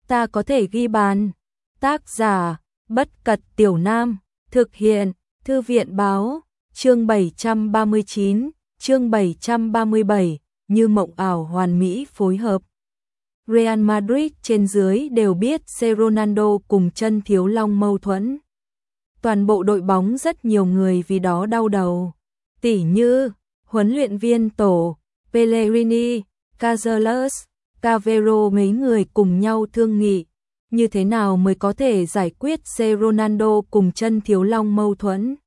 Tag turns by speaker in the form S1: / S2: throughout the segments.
S1: ta có thể ghi bàn. Tác giả, Bất Cật Tiểu Nam, thực hiện, Thư viện Báo, chương 739, chương 737, như mộng ảo hoàn mỹ phối hợp. Real Madrid trên dưới đều biết Ronaldo cùng Chân Thiếu Long mâu thuẫn. Toàn bộ đội bóng rất nhiều người vì đó đau đầu. Tỉ như, huấn luyện viên tổ, Pellegrini, Casillas, Cavero mấy người cùng nhau thương nghị. Như thế nào mới có thể giải quyết Ronaldo cùng Chân Thiếu Long mâu thuẫn?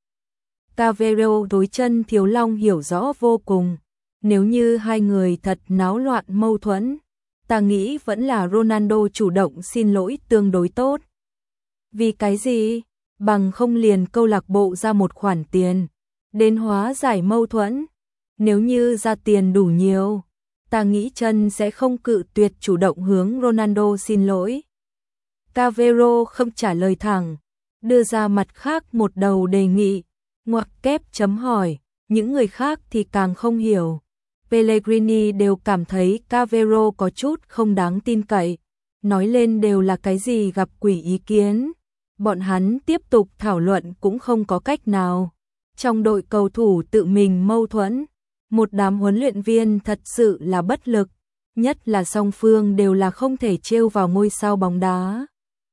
S1: Cavero đối Chân Thiếu Long hiểu rõ vô cùng. Nếu như hai người thật náo loạn mâu thuẫn, ta nghĩ vẫn là Ronaldo chủ động xin lỗi tương đối tốt. Vì cái gì? Bằng không liền câu lạc bộ ra một khoản tiền đến hóa giải mâu thuẫn. Nếu như ra tiền đủ nhiều, ta nghĩ Chân sẽ không cự tuyệt chủ động hướng Ronaldo xin lỗi. Cavero không trả lời thẳng, đưa ra mặt khác một đầu đề nghị, ngoặc kép chấm hỏi, những người khác thì càng không hiểu. Pellegrini đều cảm thấy Cavero có chút không đáng tin cậy, nói lên đều là cái gì gặp quỷ ý kiến. Bọn hắn tiếp tục thảo luận cũng không có cách nào. Trong đội cầu thủ tự mình mâu thuẫn, một đám huấn luyện viên thật sự là bất lực, nhất là song phương đều là không thể trêu vào ngôi sao bóng đá.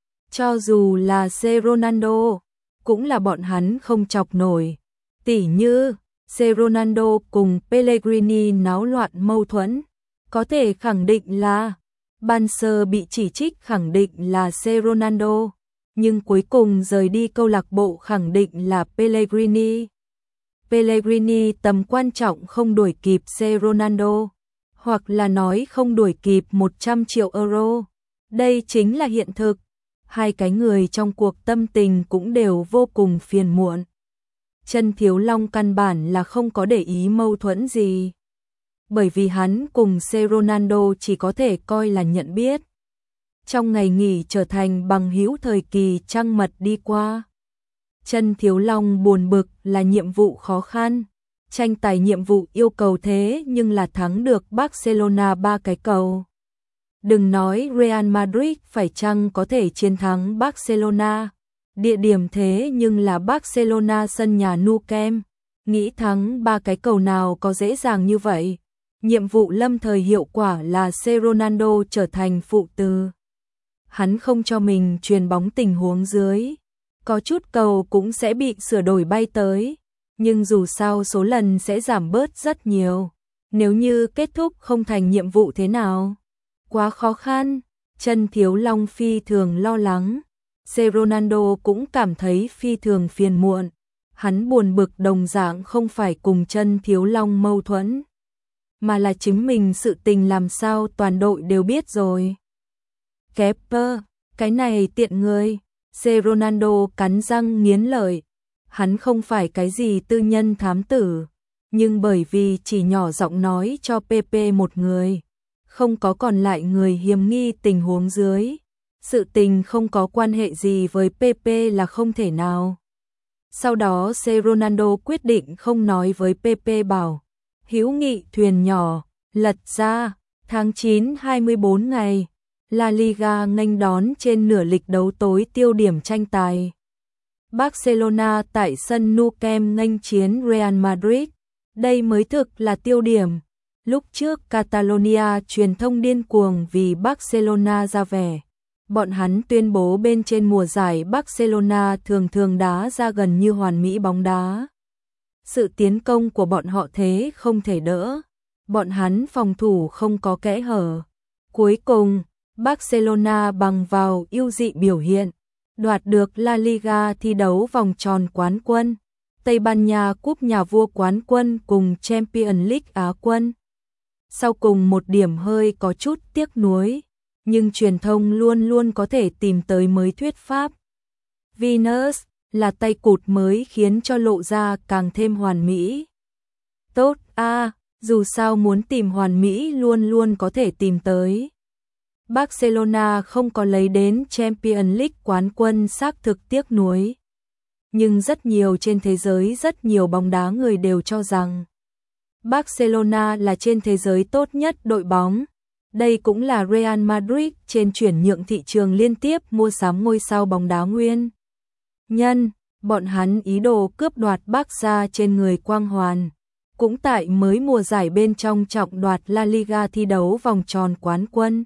S1: Cho dù là Ronaldo, cũng là bọn hắn không chọc nổi. Tỉ như, Ronaldo cùng Pellegrini náo loạn mâu thuẫn, có thể khẳng định là Banser bị chỉ trích khẳng định là Ronaldo, nhưng cuối cùng rời đi câu lạc bộ khẳng định là Pellegrini. Pellegrini tầm quan trọng không đuổi kịp Ronaldo, hoặc là nói không đuổi kịp 100 triệu euro. Đây chính là hiện thực. Hai cái người trong cuộc tâm tình cũng đều vô cùng phiền muộn. Chân Thiếu Long căn bản là không có để ý mâu thuẫn gì, bởi vì hắn cùng Ronaldo chỉ có thể coi là nhận biết. Trong ngày nghỉ trở thành bằng hữu thời kỳ trăng mật đi qua. Chân Thiếu Long buồn bực là nhiệm vụ khó khăn, tranh tài nhiệm vụ yêu cầu thế nhưng là thắng được Barcelona 3 cái cầu. Đừng nói Real Madrid phải chăng có thể chiến thắng Barcelona, địa điểm thế nhưng là Barcelona sân nhà Nou Camp, nghĩ thắng 3 cái cầu nào có dễ dàng như vậy. Nhiệm vụ lâm thời hiệu quả là Ronaldo trở thành phụ từ. Hắn không cho mình truyền bóng tình huống dưới, có chút cầu cũng sẽ bị sửa đổi bay tới, nhưng dù sao số lần sẽ giảm bớt rất nhiều. Nếu như kết thúc không thành nhiệm vụ thế nào? Quá khó khăn. Chân Thiếu Long phi thường lo lắng. Ronaldo cũng cảm thấy phi thường phiền muộn. Hắn buồn bực đồng dạng không phải cùng Chân Thiếu Long mâu thuẫn, mà là chính mình sự tình làm sao toàn đội đều biết rồi. Kepper, cái này tiện người. Ronaldo cắn răng nghiến lợi. Hắn không phải cái gì tư nhân thám tử, nhưng bởi vì chỉ nhỏ giọng nói cho PP một người, không có còn lại người hiềm nghi tình huống dưới, sự tình không có quan hệ gì với PP là không thể nào. Sau đó Ronaldo quyết định không nói với PP bảo, hữu nghị thuyền nhỏ, lật ra, tháng 9 24 ngày, La Liga nghênh đón trên nửa lịch đấu tối tiêu điểm tranh tài. Barcelona tại sân Nou Camp nghênh chiến Real Madrid, đây mới thực là tiêu điểm. Lúc trước Catalonia truyền thông điên cuồng vì Barcelona ra vẻ. Bọn hắn tuyên bố bên trên mùa giải Barcelona thường thường đá ra gần như hoàn mỹ bóng đá. Sự tiến công của bọn họ thế không thể đỡ. Bọn hắn phòng thủ không có kẽ hở. Cuối cùng, Barcelona bằng vào ưu dị biểu hiện, đoạt được La Liga thi đấu vòng tròn quán quân, Tây Ban Nha cúp nhà vua quán quân cùng Champions League Á quân. Sau cùng một điểm hơi có chút tiếc nuối, nhưng truyền thông luôn luôn có thể tìm tới mới thuyết pháp. Venus là tay cụt mới khiến cho lộ ra càng thêm hoàn mỹ. Tốt dù sao muốn tìm hoàn mỹ luôn luôn có thể tìm tới. Barcelona không có lấy đến Champions League quán quân xác thực tiếc nuối. Nhưng rất nhiều trên thế giới rất nhiều bóng đá người đều cho rằng Barcelona là trên thế giới tốt nhất đội bóng. Đây cũng là Real Madrid trên chuyển nhượng thị trường liên tiếp mua sắm ngôi sao bóng đá nguyên nhân, bọn hắn ý đồ cướp đoạt Barca trên người Quang Hoàn. Cũng tại mới mùa giải bên trong trọng đoạt La Liga thi đấu vòng tròn quán quân.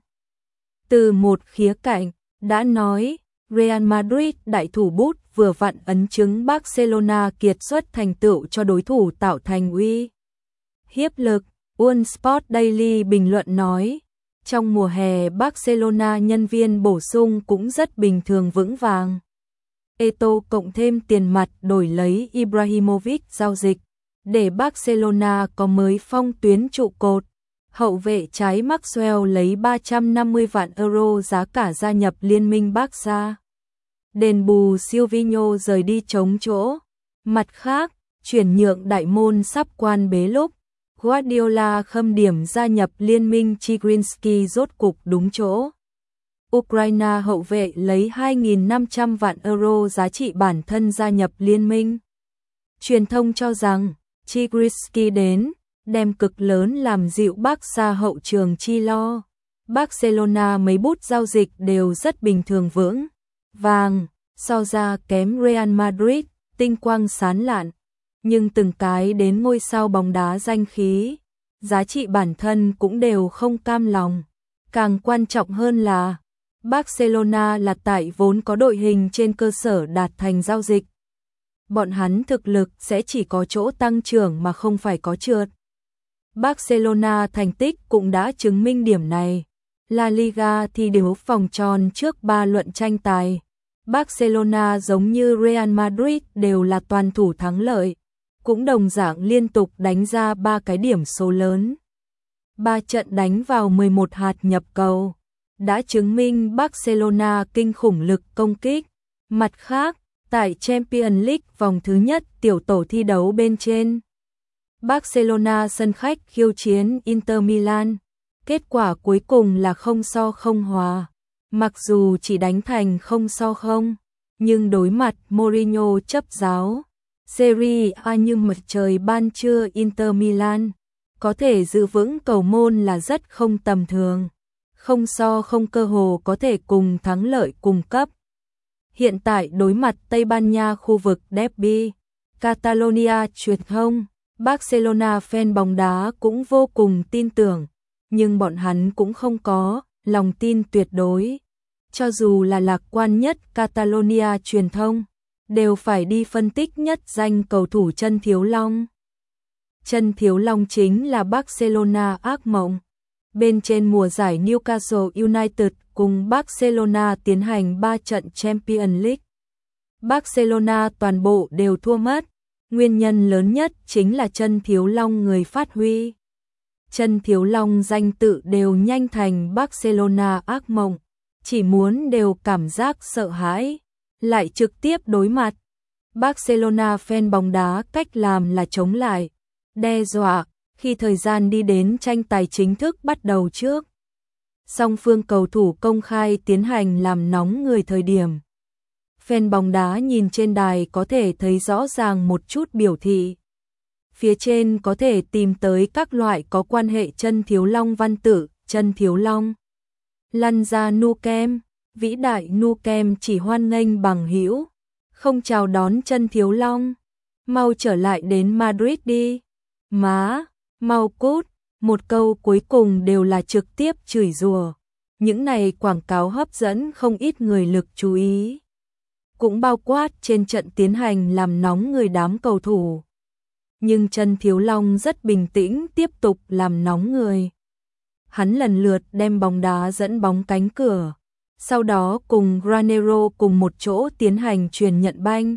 S1: Từ một khía cạnh, đã nói, Real Madrid đại thủ bút vừa vặn ấn chứng Barcelona kiệt xuất thành tựu cho đối thủ tạo thành uy hiếp lực. One Sport Daily bình luận nói, trong mùa hè Barcelona nhân viên bổ sung cũng rất bình thường vững vàng. Eto'o cộng thêm tiền mặt đổi lấy Ibrahimovic giao dịch, để Barcelona có mới phong tuyến trụ cột. Hậu vệ trái Maxwell lấy 350 vạn euro giá cả gia nhập liên minh Barca. Đền bù Silvinho rời đi trống chỗ. Mặt khác, chuyển nhượng đại môn sắp quan bế lúc, Guardiola khâm điểm gia nhập liên minh Chigrinsky rốt cục đúng chỗ. Ukraine hậu vệ lấy 2.500 vạn euro giá trị bản thân gia nhập liên minh. Truyền thông cho rằng, Chigrinsky đến, đem cực lớn làm dịu Barca hậu trường chi lo. Barcelona mấy bút giao dịch đều rất bình thường vững vàng, so ra kém Real Madrid, tinh quang sáng lạn. Nhưng từng cái đến ngôi sao bóng đá danh khí, giá trị bản thân cũng đều không cam lòng. Càng quan trọng hơn là, Barcelona là tại vốn có đội hình trên cơ sở đạt thành giao dịch. Bọn hắn thực lực sẽ chỉ có chỗ tăng trưởng mà không phải có trượt. Barcelona thành tích cũng đã chứng minh điểm này. La Liga thi đấu vòng tròn trước 3 luận tranh tài. Barcelona giống như Real Madrid đều là toàn thủ thắng lợi, cũng đồng dạng liên tục đánh ra 3 cái điểm số lớn. 3 trận đánh vào 11 hạt nhập cầu, đã chứng minh Barcelona kinh khủng lực công kích. Mặt khác, tại Champions League vòng thứ nhất tiểu tổ thi đấu bên trên, Barcelona sân khách khiêu chiến Inter Milan, kết quả cuối cùng là 0-0 hòa. Mặc dù chỉ đánh thành 0-0, nhưng đối mặt Mourinho chấp giáo Serie A như mặt trời ban trưa Inter Milan, có thể giữ vững cầu môn là rất không tầm thường. 0-0 cơ hồ có thể cùng thắng lợi cùng cấp. Hiện tại đối mặt Tây Ban Nha khu vực derby, Catalonia truyền thông, Barcelona fan bóng đá cũng vô cùng tin tưởng, nhưng bọn hắn cũng không có lòng tin tuyệt đối. Cho dù là lạc quan nhất Catalonia truyền thông, đều phải đi phân tích nhất danh cầu thủ chân thiếu long. Chân thiếu long chính là Barcelona ác mộng. Bên trên mùa giải Newcastle United cùng Barcelona tiến hành 3 trận Champions League. Barcelona toàn bộ đều thua mất. Nguyên nhân lớn nhất chính là chân thiếu long người phát huy. Chân thiếu long danh tự đều nhanh thành Barcelona ác mộng, chỉ muốn đều cảm giác sợ hãi, lại trực tiếp đối mặt. Barcelona fan bóng đá cách làm là chống lại, đe dọa, khi thời gian đi đến tranh tài chính thức bắt đầu trước. Song phương cầu thủ công khai tiến hành làm nóng người thời điểm. Fan bóng đá nhìn trên đài có thể thấy rõ ràng một chút biểu thị. Phía trên có thể tìm tới các loại có quan hệ chân thiếu long văn tự, chân thiếu long. Lăn ra Nu Kem, vĩ đại Nu Kem chỉ hoan nghênh bằng hữu, không chào đón chân thiếu long. Mau trở lại đến Madrid đi. Má, mau cút, một câu cuối cùng đều là trực tiếp chửi rủa. Những này quảng cáo hấp dẫn không ít người lực chú ý. Cũng bao quát trên trận tiến hành làm nóng người đám cầu thủ. Nhưng chân thiếu long rất bình tĩnh tiếp tục làm nóng người. Hắn lần lượt đem bóng đá dẫn bóng cánh cửa, sau đó cùng Granero cùng một chỗ tiến hành truyền nhận banh.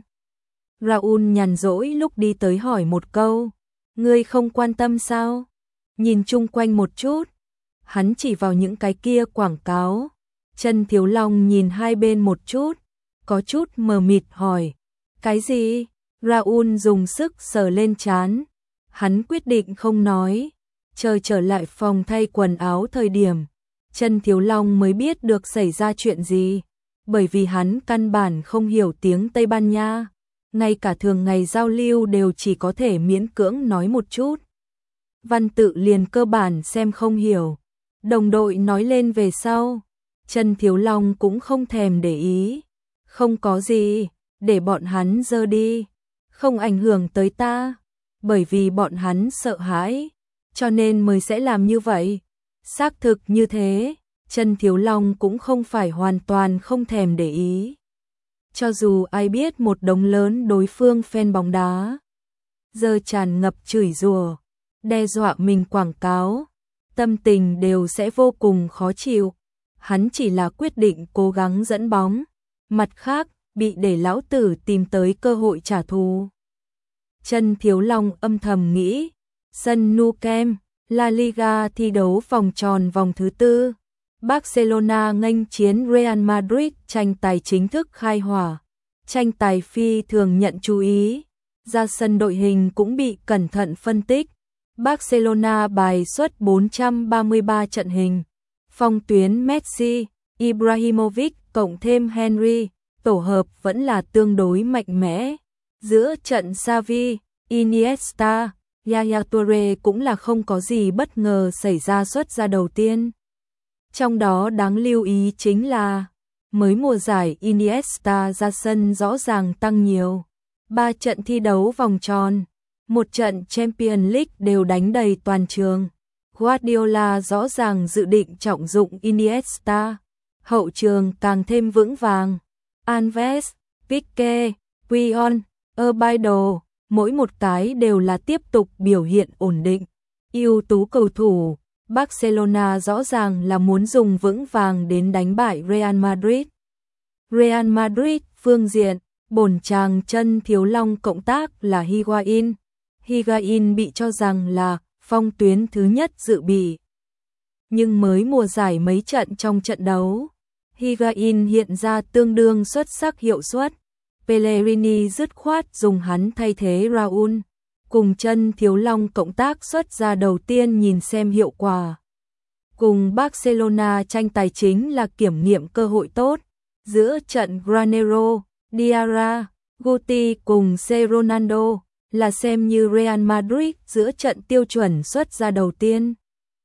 S1: Raúl nhàn rỗi lúc đi tới hỏi một câu, ngươi không quan tâm sao? Nhìn chung quanh một chút, hắn chỉ vào những cái kia quảng cáo. Chân thiếu long nhìn hai bên một chút, có chút mờ mịt hỏi, cái gì? Raúl dùng sức sờ lên trán, hắn quyết định không nói, chờ trở lại phòng thay quần áo thời điểm, chân thiếu long mới biết được xảy ra chuyện gì, bởi vì hắn căn bản không hiểu tiếng Tây Ban Nha, ngay cả thường ngày giao lưu đều chỉ có thể miễn cưỡng nói một chút. Văn tự liền cơ bản xem không hiểu, Đồng đội nói lên về sau, Trần Thiếu Long cũng không thèm để ý. Không có gì, để bọn hắn dơ đi, không ảnh hưởng tới ta, bởi vì bọn hắn sợ hãi, cho nên mới sẽ làm như vậy. Xác thực như thế, Trần Thiếu Long cũng không phải hoàn toàn không thèm để ý. Cho dù ai biết một đống lớn đối phương fan bóng đá, giờ tràn ngập chửi rủa, đe dọa mình quảng cáo, tâm tình đều sẽ vô cùng khó chịu. Hắn chỉ là quyết định cố gắng dẫn bóng, mặt khác, bị để lão tử tìm tới cơ hội trả thù. Trần Thiếu Long âm thầm nghĩ, sân Nou Camp, La Liga thi đấu vòng tròn vòng thứ tư. Barcelona nghênh chiến Real Madrid, tranh tài chính thức khai hỏa. Tranh tài phi thường nhận chú ý, ra sân đội hình cũng bị cẩn thận phân tích. Barcelona bài xuất 433 trận hình, phong tuyến Messi, Ibrahimovic cộng thêm Henry, tổ hợp vẫn là tương đối mạnh mẽ. Giữa trận Xavi, Iniesta, Yaya Toure cũng là không có gì bất ngờ xảy ra xuất ra đầu tiên. Trong đó đáng lưu ý chính là mới mùa giải Iniesta ra sân rõ ràng tăng nhiều. 3 trận thi đấu vòng tròn, 1 trận Champions League đều đánh đầy toàn trường. Guardiola rõ ràng dự định trọng dụng Iniesta, hậu trường càng thêm vững vàng. Alves, Pique, Puyol, Obaidо, mỗi một cái đều là tiếp tục biểu hiện ổn định. Ưu tú cầu thủ, Barcelona rõ ràng là muốn dùng vững vàng đến đánh bại Real Madrid. Real Madrid phương diện, bổn chàng Trần Thiếu Long cộng tác là Higuain. Higuain bị cho rằng là phong tuyến thứ nhất dự bị. Nhưng mới mùa giải mấy trận trong trận đấu, Higuain hiện ra tương đương xuất sắc hiệu suất. Pellegrini dứt khoát dùng hắn thay thế Raúl. Cùng Trần Thiếu Long cộng tác xuất ra đầu tiên nhìn xem hiệu quả. Cùng Barcelona tranh tài chính là kiểm nghiệm cơ hội tốt. Giữa trận Granero, Diarra, Guti cùng C. Ronaldo là xem như Real Madrid giữa trận tiêu chuẩn xuất ra đầu tiên.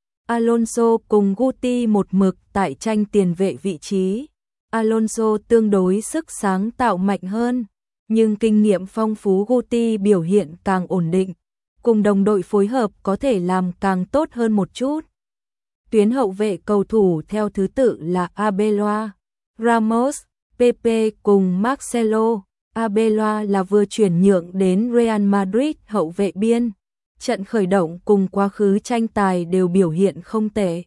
S1: Alonso cùng Guti một mực tại tranh tiền vệ vị trí. Alonso tương đối sức sáng tạo mạnh hơn, nhưng kinh nghiệm phong phú Guti biểu hiện càng ổn định, cùng đồng đội phối hợp có thể làm càng tốt hơn một chút. Tuyến hậu vệ cầu thủ theo thứ tự là Arbeloa, Ramos, Pepe cùng Marcelo. Arbeloa là vừa chuyển nhượng đến Real Madrid hậu vệ biên. Trận khởi động cùng quá khứ tranh tài đều biểu hiện không tệ.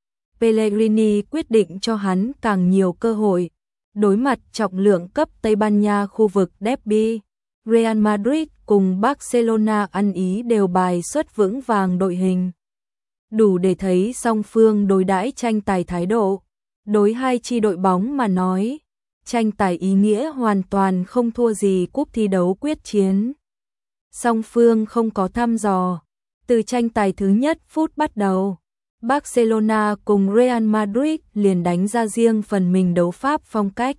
S1: Pellegrini quyết định cho hắn càng nhiều cơ hội. Đối mặt trọng lượng cấp Tây Ban Nha khu vực derby, Real Madrid cùng Barcelona ăn ý đều bài xuất vững vàng đội hình. Đủ để thấy song phương đối đãi tranh tài thái độ. Đối hai chi đội bóng mà nói, tranh tài ý nghĩa hoàn toàn không thua gì cúp thi đấu quyết chiến. Song phương không có thăm dò. Từ tranh tài thứ nhất phút bắt đầu, Barcelona cùng Real Madrid liền đánh ra riêng phần mình đấu pháp phong cách.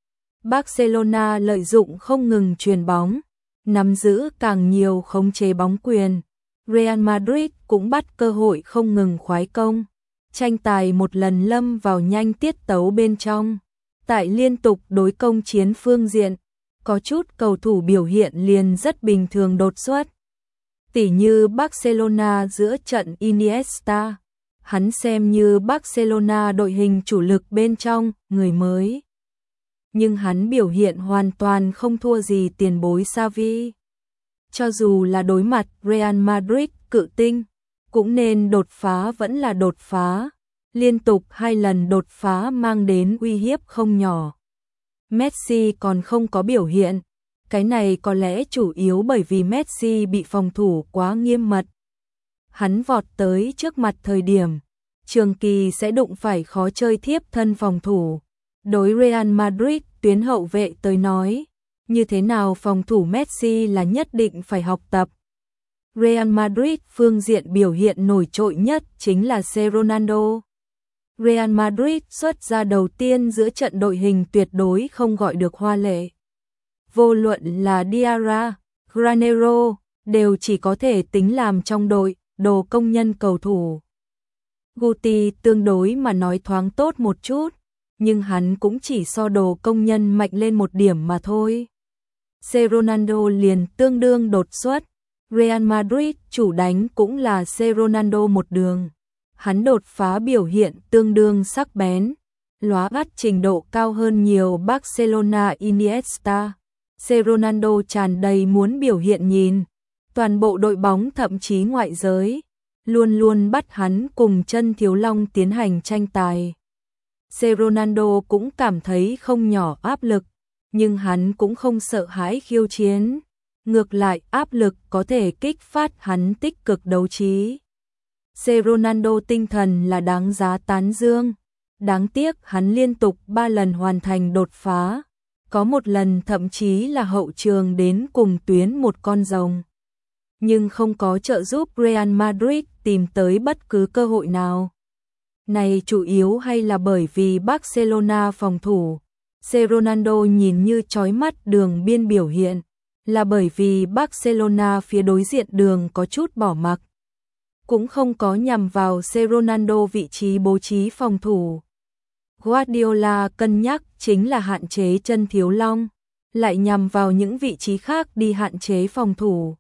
S1: Barcelona lợi dụng không ngừng chuyền bóng, nắm giữ càng nhiều khống chế bóng quyền. Real Madrid cũng bắt cơ hội không ngừng khoái công. Tranh tài một lần lâm vào nhanh tiết tấu bên trong. Tại liên tục đối công chiến phương diện, có chút cầu thủ biểu hiện liền rất bình thường đột xuất. Tỉ như Barcelona giữa trận Iniesta, hắn xem như Barcelona đội hình chủ lực bên trong, người mới. Nhưng hắn biểu hiện hoàn toàn không thua gì tiền bối Xavi. Cho dù là đối mặt Real Madrid cự tinh, cũng nên đột phá vẫn là đột phá. Liên tục 2 lần đột phá mang đến uy hiếp không nhỏ. Messi còn không có biểu hiện. Cái này có lẽ chủ yếu bởi vì Messi bị phòng thủ quá nghiêm mật. Hắn vọt tới trước mặt thời điểm, trường kỳ sẽ đụng phải khó chơi thiếp thân phòng thủ. Đối Real Madrid tuyến hậu vệ tới nói, như thế nào phòng thủ Messi là nhất định phải học tập. Real Madrid phương diện biểu hiện nổi trội nhất chính là C. Ronaldo. Real Madrid xuất ra đầu tiên giữa trận đội hình tuyệt đối không gọi được hoa lệ. Vô luận là Diarra, Granero, đều chỉ có thể tính làm trong đội, đồ công nhân cầu thủ. Guti tương đối mà nói thoáng tốt một chút, nhưng hắn cũng chỉ so đồ công nhân mạnh lên một điểm mà thôi. C. Ronaldo liền tương đương đột xuất, Real Madrid chủ đánh cũng là C. Ronaldo một đường. Hắn đột phá biểu hiện tương đương sắc bén, lóa bắt trình độ cao hơn nhiều Barcelona Iniesta. C. Ronaldo tràn đầy muốn biểu hiện nhìn, toàn bộ đội bóng thậm chí ngoại giới luôn luôn bắt hắn cùng Chân Thiếu Long tiến hành tranh tài. C. Ronaldo cũng cảm thấy không nhỏ áp lực, nhưng hắn cũng không sợ hãi khiêu chiến. Ngược lại áp lực có thể kích phát hắn tích cực đấu trí. C. Ronaldo tinh thần là đáng giá tán dương. Đáng tiếc hắn liên tục 3 lần hoàn thành đột phá. Có một lần thậm chí là hậu trường đến cùng tuyến một con rồng. Nhưng không có trợ giúp Real Madrid tìm tới bất cứ cơ hội nào. Này chủ yếu hay là bởi vì Barcelona phòng thủ. C. Ronaldo nhìn như chói mắt đường biên biểu hiện, là bởi vì Barcelona phía đối diện đường có chút bỏ mặc. Cũng không có nhằm vào C. Ronaldo vị trí bố trí phòng thủ. Guardiola cân nhắc chính là hạn chế Chân Thiếu Long, lại nhằm vào những vị trí khác đi hạn chế phòng thủ.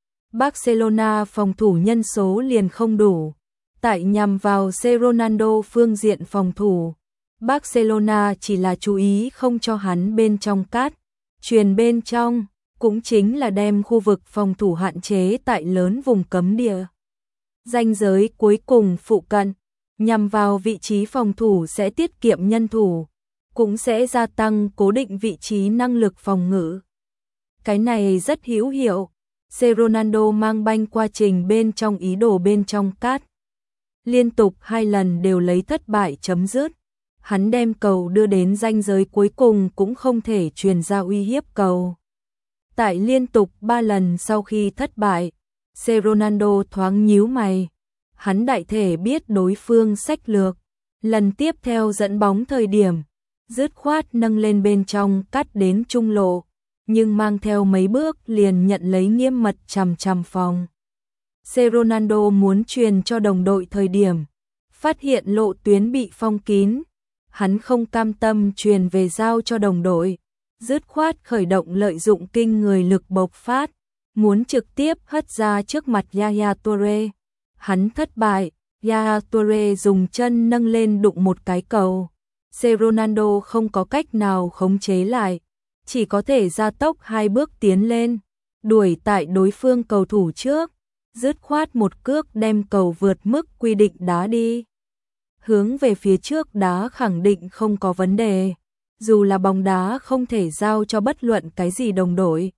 S1: Barcelona phòng thủ nhân số liền không đủ, tại nhằm vào C. Ronaldo phương diện phòng thủ. Barcelona chỉ là chú ý không cho hắn bên trong cắt, truyền bên trong, cũng chính là đem khu vực phòng thủ hạn chế tại lớn vùng cấm địa. Ranh giới cuối cùng phụ cận, nhằm vào vị trí phòng thủ sẽ tiết kiệm nhân thủ, cũng sẽ gia tăng cố định vị trí năng lực phòng ngự. Cái này rất hữu hiệu. C. Ronaldo mang banh qua trình bên trong ý đồ bên trong cắt. Liên tục 2 lần đều lấy thất bại chấm dứt. Hắn đem cầu đưa đến ranh giới cuối cùng cũng không thể truyền ra uy hiếp cầu. Tại liên tục 3 lần sau khi thất bại, C. Ronaldo thoáng nhíu mày. Hắn đại thể biết đối phương sách lược. Lần tiếp theo dẫn bóng thời điểm, dứt khoát nâng lên bên trong cắt đến trung lộ, nhưng mang theo mấy bước liền nhận lấy nghiêm mật chằm chằm phòng. C. Ronaldo muốn truyền cho đồng đội thời điểm, phát hiện lộ tuyến bị phong kín. Hắn không cam tâm truyền về giao cho đồng đội, dứt khoát khởi động lợi dụng kinh người lực bộc phát, muốn trực tiếp hất ra trước mặt Yaya Toure. Hắn thất bại, Yaya Toure dùng chân nâng lên đụng một cái cầu. C. Ronaldo không có cách nào khống chế lại, chỉ có thể gia tốc 2 bước tiến lên, đuổi tại đối phương cầu thủ trước, dứt khoát một cước đem cầu vượt mức quy định đá đi. Hướng về phía trước đá khẳng định không có vấn đề, dù là bóng đá không thể giao cho bất luận cái gì đồng đội.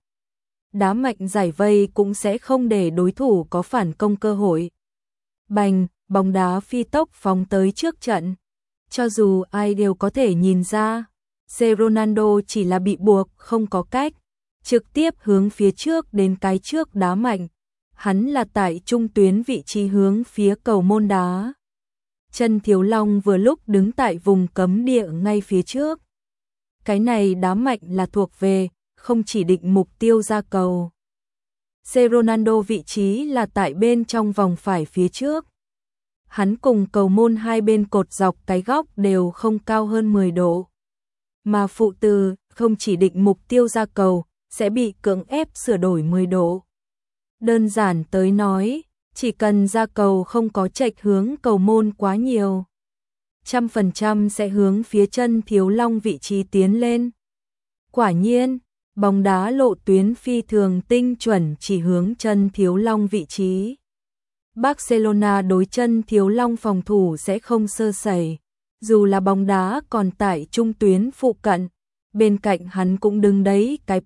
S1: Đá mạnh giải vây cũng sẽ không để đối thủ có phản công cơ hội. Bành, bóng đá phi tốc phóng tới trước trận. Cho dù ai đều có thể nhìn ra, C. Ronaldo chỉ là bị buộc không có cách, trực tiếp hướng phía trước đến cái trước đá mạnh. Hắn là tại trung tuyến vị trí hướng phía cầu môn đá. Chân Thiếu Long vừa lúc đứng tại vùng cấm địa ngay phía trước. Cái này đá mạnh là thuộc về, không chỉ định mục tiêu ra cầu. C. Ronaldo vị trí là tại bên trong vòng phải phía trước. Hắn cùng cầu môn hai bên cột dọc cái góc đều không cao hơn 10 độ. Mà phụ từ, không chỉ định mục tiêu ra cầu, sẽ bị cưỡng ép sửa đổi 10 độ. Đơn giản tới nói, chỉ cần ra cầu không có chệch hướng cầu môn quá nhiều, 100% sẽ hướng phía Chân Thiếu Long vị trí tiến lên. Quả nhiên, bóng đá lộ tuyến phi thường tinh chuẩn chỉ hướng Chân Thiếu Long vị trí. Barcelona đối Chân Thiếu Long phòng thủ sẽ không sơ sẩy, dù là bóng đá còn tại trung tuyến phụ cận, bên cạnh hắn cũng đứng đấy cái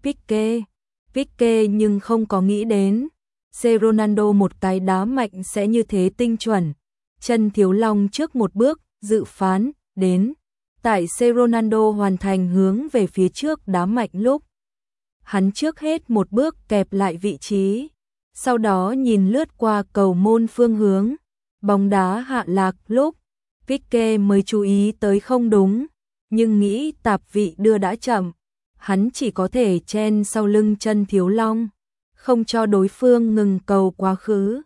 S1: Pique nhưng không có nghĩ đến C. Ronaldo một cái đá mạnh sẽ như thế tinh chuẩn. Chân Thiếu Long trước một bước, dự phán, đến. Tại C. Ronaldo hoàn thành hướng về phía trước đá mạnh lúc. Hắn trước hết một bước kẹp lại vị trí. Sau đó nhìn lướt qua cầu môn phương hướng. Bóng đá hạ lạc lúc. Pique mới chú ý tới không đúng. Nhưng nghĩ tạp vị đưa đã chậm. Hắn chỉ có thể chen sau lưng Chân Thiếu Long, không cho đối phương ngừng cầu quá khứ.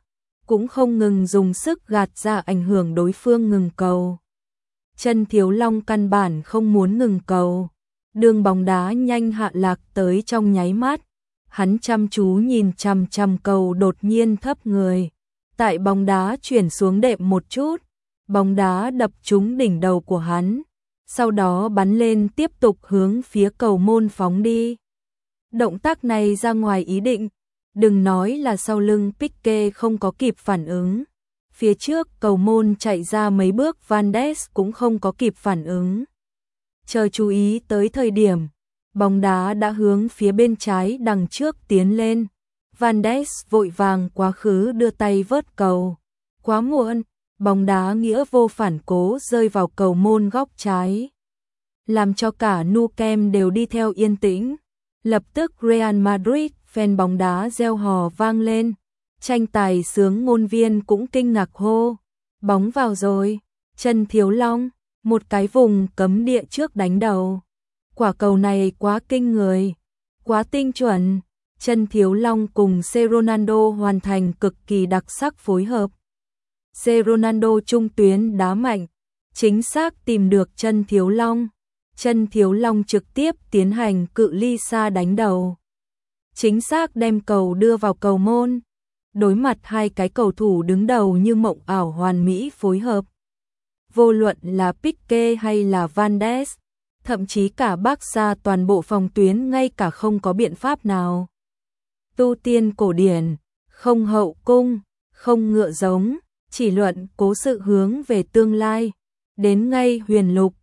S1: cũng không ngừng dùng sức gạt ra ảnh hưởng đối phương ngừng cầu. Chân Thiếu Long căn bản không muốn ngừng cầu. Đường bóng đá nhanh hạ lạc tới trong nháy mắt. Hắn chăm chú nhìn chằm chằm cầu đột nhiên thấp người. Tại bóng đá chuyển xuống đệm một chút, bóng đá đập trúng đỉnh đầu của hắn. Sau đó bắn lên tiếp tục hướng phía cầu môn phóng đi. Động tác này ra ngoài ý định. Đừng nói là sau lưng Pique không có kịp phản ứng. Phía trước cầu môn chạy ra mấy bước Van Ness cũng không có kịp phản ứng. Chờ chú ý tới thời điểm, bóng đá đã hướng phía bên trái đằng trước tiến lên. Van Ness vội vàng quá khứ đưa tay vớt cầu. Quá muộn, bóng đá nghĩa vô phản cố rơi vào cầu môn góc trái. Làm cho cả Nou Camp đều đi theo yên tĩnh. Lập tức Real Madrid fan bóng đá reo hò vang lên. Tranh tài xướng ngôn viên cũng kinh ngạc hô. Bóng vào rồi. Chân Thiếu Long, một cái vùng cấm địa trước đánh đầu. Quả cầu này quá kinh người, quá tinh chuẩn. Chân Thiếu Long cùng C. Ronaldo hoàn thành cực kỳ đặc sắc phối hợp. C. Ronaldo trung tuyến đá mạnh, chính xác tìm được Chân Thiếu Long. Chân Thiếu Long trực tiếp tiến hành cự ly xa đánh đầu. Chính xác đem cầu đưa vào cầu môn. Đối mặt hai cái cầu thủ đứng đầu như mộng ảo hoàn mỹ phối hợp. Vô luận là Pique hay là Van Ness, thậm chí cả Barca toàn bộ phòng tuyến ngay cả không có biện pháp nào. Tu tiên cổ điển, không hậu cung, không ngựa giống, chỉ luận cố sự hướng về tương lai. Đến ngay huyền lục,